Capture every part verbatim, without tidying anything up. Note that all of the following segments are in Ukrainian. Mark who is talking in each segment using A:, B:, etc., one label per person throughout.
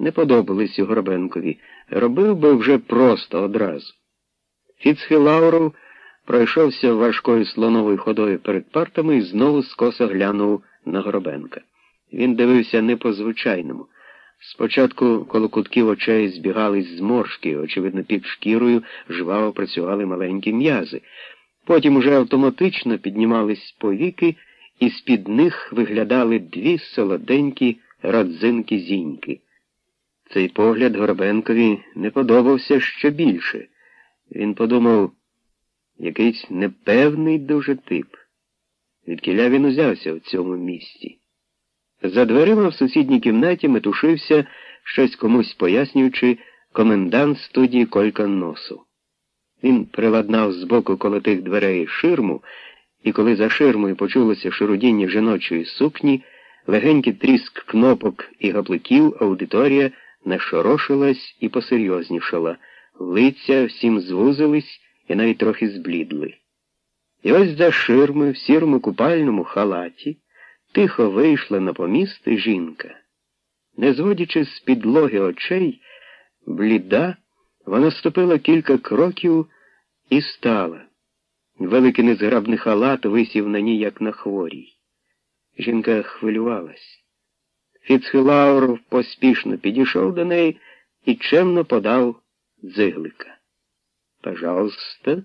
A: не подобались у Горобенкові. Робив би вже просто одразу. Фіцхелауров пройшовся важкою слоновою ходою перед партами і знову скоса глянув на Горобенка. Він дивився не по-звичайному. Спочатку коло кутків очей збігались зморшки, очевидно, під шкірою жваво працювали маленькі м'язи. Потім уже автоматично піднімались повіки, і з-під них виглядали дві солоденькі родзинки-зіньки. Цей погляд Горобенкові не подобався ще більше. Він подумав, якийсь непевний дуже тип. Відкіля він узявся в цьому місці. За дверима в сусідній кімнаті метушився, щось комусь пояснюючи, комендант студії Колька Носу. Він приладнав збоку коло тих дверей ширму, і коли за ширмою почулося шурудіння жіночої сукні, легенький тріск кнопок і гапликів, аудиторія нашорошилась і посерйознішала. Лиця всім звузились і навіть трохи зблідли. І ось за ширми в сірому купальному халаті тихо вийшла на поміст жінка. Не зводячи з підлоги очей, бліда, вона ступила кілька кроків і стала. Великий незграбний халат висів на ній, як на хворій. Жінка хвилювалась. Фіцхелауров поспішно підійшов до неї і чемно подав дзиглика. «Пожалуйста,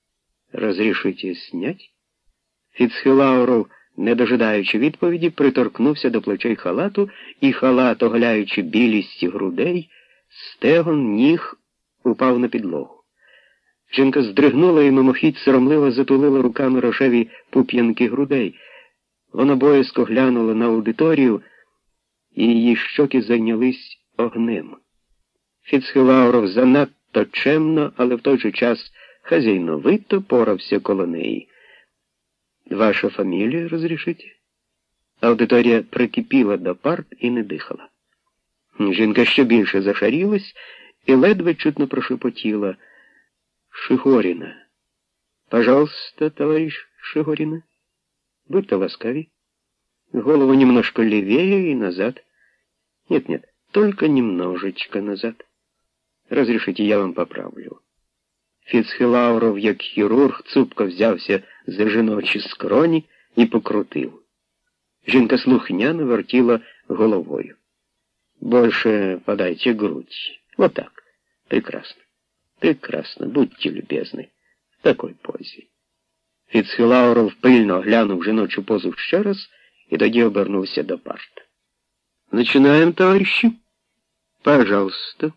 A: разрешите снять?» Фіцхелауров, не дожидаючи відповіді, приторкнувся до плечей халату, і халат, оголяючи білість грудей, стегон, ніг, упав на підлогу. Жінка здригнула і мимохідь соромливо затулила руками рожеві пуп'янки грудей. Вона боязко глянула на аудиторію, і її щоки зайнялись огнем. Фіцхелауров занадто чемно, але в той же час хазяйновито порався коло неї. «Ваша фамілія, розрішите?» Аудиторія прикипіла до парт і не дихала. Жінка ще більше зашарілась і ледве чутно прошепотіла: «Шигоріна. Пожалуйста, товарищ Шигоріна. Будьте ласкави. Голову немножко левее и назад. Нет-нет, только немножечко назад. Разрешите, я вам поправлю». Фіцхелауров, як хірург, цупко взявся за жіночі скроні і покрутив. Жінка слухняно вертіла головою. «Больше подайте грудь. Вот так. Прекрасно. Прекрасно. Будьте любезны. В такой позе». Фіцхелауров пильно оглянув жіночу позу ще раз і тоді обернувся до парт. «Начинаем, товарищи? Пожалуйста».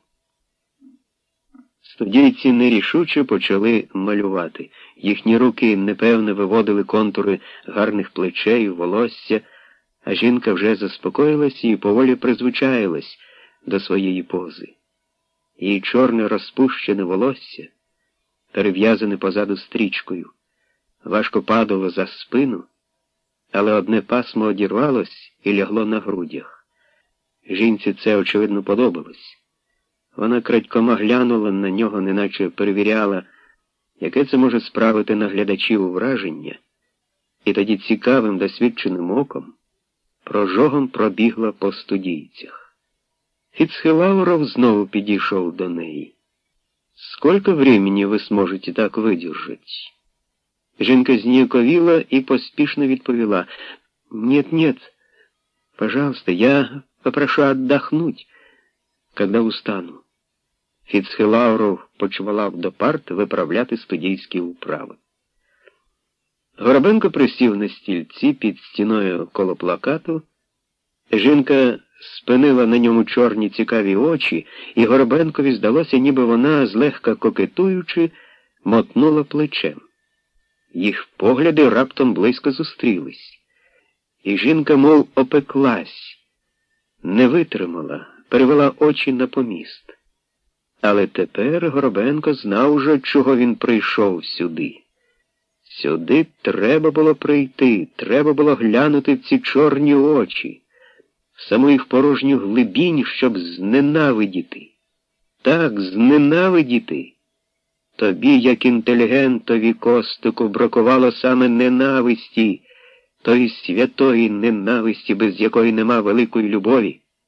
A: Студійці нерішуче почали малювати. Їхні руки непевно виводили контури гарних плечей, волосся, а жінка вже заспокоїлась і поволі призвичаїлась до своєї пози. Її чорне розпущене волосся, перев'язане позаду стрічкою, важко падало за спину, але одне пасмо одірвалось і лягло на грудях. Жінці це, очевидно, подобалось. Вона крадькома глянула на нього, неначе перевіряла, яке це може справити на глядачів враження, і тоді цікавим, досвідченим оком прожогом пробігла по студійцях. Фіцхелауров знову підійшов до неї. «Сколько времени ви зможете так видержать?» Жінка зніяковіла і поспішно відповіла: «Нет-нет, пожалуйста, я попрошу отдохнуть, когда устану». Фіцхелауров почвалав до парт виправляти студійські управи. Горобенко присів на стільці під стіною коло плакату. Жінка спинила на ньому чорні цікаві очі, і Горобенкові здалося, ніби вона, злегка кокетуючи, мотнула плечем. Їх погляди раптом близько зустрілись. І жінка мов опеклась, не витримала, перевела очі на поміст. Але тепер Горобенко знав уже, чого він прийшов сюди. Сюди треба було прийти, треба було глянути в ці чорні очі, в саму їх порожню глибінь, щоб зненавидіти. Так, зненавидіти. Тобі, як інтелігентові, Костику, бракувало саме ненависті, тої святої ненависті, без якої нема великої любові.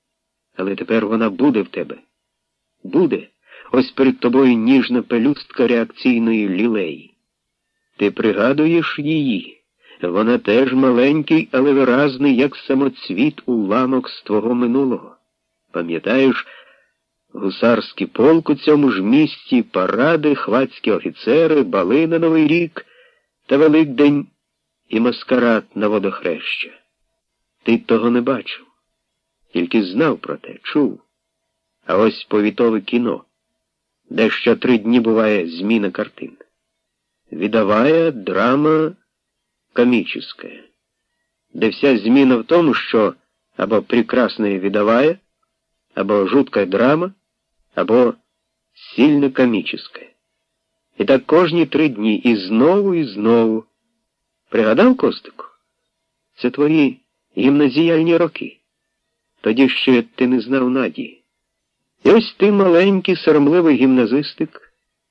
A: Але тепер вона буде в тебе. Буде. Ось перед тобою ніжна пелюстка реакційної лілеї. Ти пригадуєш її. Вона теж маленький, але виразний, як самоцвіт, уламок з твого минулого. Пам'ятаєш, гусарський полк у цьому ж місті, паради, хвацькі офіцери, бали на Новий рік та Великдень і маскарад на Водохреща. Ти того не бачив, тільки знав про те, чув. А ось повітове кіно, де що три дні буває зміна картин. Видовая драма комическая, де вся зміна в тому, що або прекрасная видовая, або жуткая драма, або сильно комическая. І так кожні три дні, і знову, і знову. Пригадав, Костику? Це твої гімназіальні роки. Тоді ще ти не знав Наді. І ось ти, маленький, соромливий гімназистик,